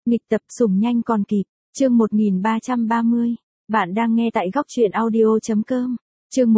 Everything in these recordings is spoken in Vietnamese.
Nghịch tập sủng nhanh còn kịp. Chương 1330. Bạn đang nghe tại góc truyện audio.com. Chương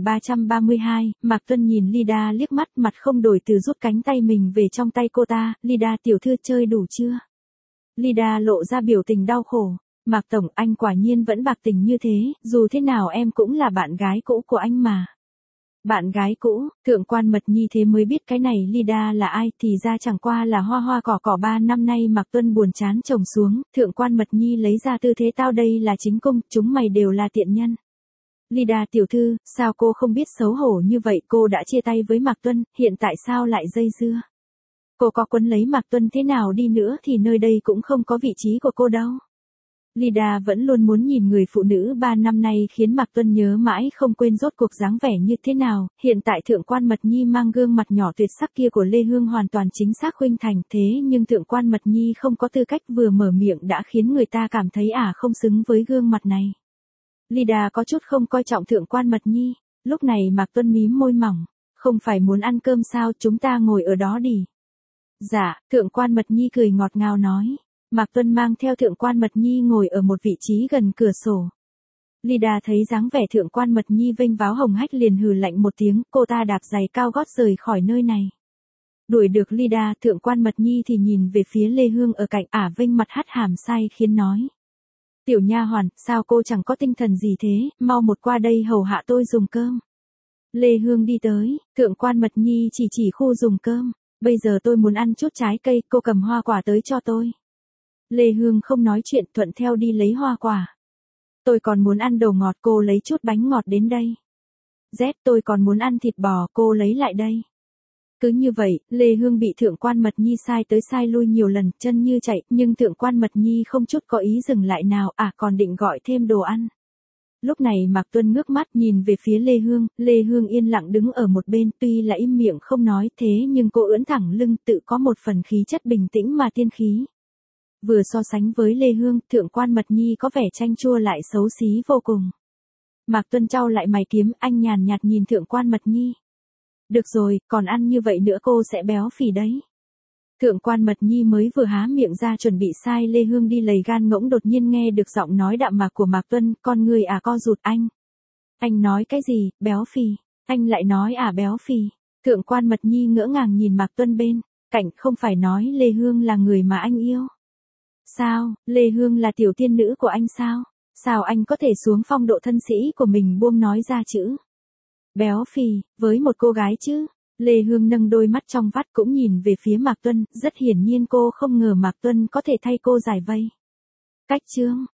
1332, Mạc Tuân nhìn Lida liếc mắt, mặt không đổi từ rút cánh tay mình về trong tay cô ta. Lida tiểu thư chơi đủ chưa? Lida lộ ra biểu tình đau khổ. Mạc tổng, anh quả nhiên vẫn bạc tình như thế, dù thế nào em cũng là bạn gái cũ của anh mà. Bạn gái cũ, Thượng quan Mật Nhi thế mới biết cái này Lida là ai, thì ra chẳng qua là hoa hoa cỏ cỏ 3 năm nay Mạc Tuân buồn chán chồng xuống, Thượng quan Mật Nhi lấy ra tư thế tao đây là chính cung, chúng mày đều là tiện nhân. Lida tiểu thư, sao cô không biết xấu hổ như vậy, cô đã chia tay với Mạc Tuân, hiện tại sao lại dây dưa? Cô có quấn lấy Mạc Tuân thế nào đi nữa thì nơi đây cũng không có vị trí của cô đâu. Lida vẫn luôn muốn nhìn người phụ nữ 3 năm nay khiến Mạc Tuân nhớ mãi không quên rốt cuộc dáng vẻ như thế nào, hiện tại Thượng quan Mật Nhi mang gương mặt nhỏ tuyệt sắc kia của Lê Hương hoàn toàn chính xác khuynh thành, thế nhưng Thượng quan Mật Nhi không có tư cách, vừa mở miệng đã khiến người ta cảm thấy không xứng với gương mặt này. Lida có chút không coi trọng Thượng quan Mật Nhi, lúc này Mạc Tuân mím môi mỏng, không phải muốn ăn cơm sao, chúng ta ngồi ở đó đi. Dạ, Thượng quan Mật Nhi cười ngọt ngào nói. Mạc Tuân mang theo Thượng quan Mật Nhi ngồi ở một vị trí gần cửa sổ. Lida thấy dáng vẻ Thượng quan Mật Nhi vênh váo hồng hách liền hừ lạnh một tiếng, cô ta đạp giày cao gót rời khỏi nơi này. Đuổi được Lida, Thượng quan Mật Nhi thì nhìn về phía Lê Hương ở cạnh, vênh mặt hắt hàm sai khiến nói. Tiểu nha hoàn, sao cô chẳng có tinh thần gì thế, mau một qua đây hầu hạ tôi dùng cơm. Lê Hương đi tới, Thượng quan Mật Nhi chỉ khu dùng cơm, bây giờ tôi muốn ăn chút trái cây, cô cầm hoa quả tới cho tôi. Lê Hương không nói chuyện, thuận theo đi lấy hoa quả. Tôi còn muốn ăn đồ ngọt, cô lấy chút bánh ngọt đến đây. Tôi còn muốn ăn thịt bò, cô lấy lại đây. Cứ như vậy, Lê Hương bị Thượng quan Mật Nhi sai tới sai lui nhiều lần, chân như chạy, nhưng Thượng quan Mật Nhi không chút có ý dừng lại nào, còn định gọi thêm đồ ăn. Lúc này Mạc Tuân ngước mắt nhìn về phía Lê Hương yên lặng đứng ở một bên, tuy là im miệng không nói thế nhưng cô ưỡn thẳng lưng, tự có một phần khí chất bình tĩnh mà tiên khí. Vừa so sánh với Lê Hương, Thượng quan Mật Nhi có vẻ chanh chua lại xấu xí vô cùng. Mạc Tuân chau lại mày kiếm, anh nhàn nhạt nhìn Thượng quan Mật Nhi. Được rồi, còn ăn như vậy nữa cô sẽ béo phì đấy. Thượng quan Mật Nhi mới vừa há miệng ra chuẩn bị sai Lê Hương đi lầy gan ngỗng, đột nhiên nghe được giọng nói đạm mạc của Mạc Tuân, con người co rụt anh. Anh nói cái gì, béo phì? Anh lại nói béo phì. Thượng quan Mật Nhi ngỡ ngàng nhìn Mạc Tuân bên cạnh, không phải nói Lê Hương là người mà anh yêu. Sao, Lê Hương là tiểu tiên nữ của anh sao? Sao anh có thể xuống phong độ thân sĩ của mình buông nói ra chữ béo phì, với một cô gái chứ? Lê Hương nâng đôi mắt trong vắt cũng nhìn về phía Mạc Tuân, rất hiển nhiên cô không ngờ Mạc Tuân có thể thay cô giải vây. Cách chương,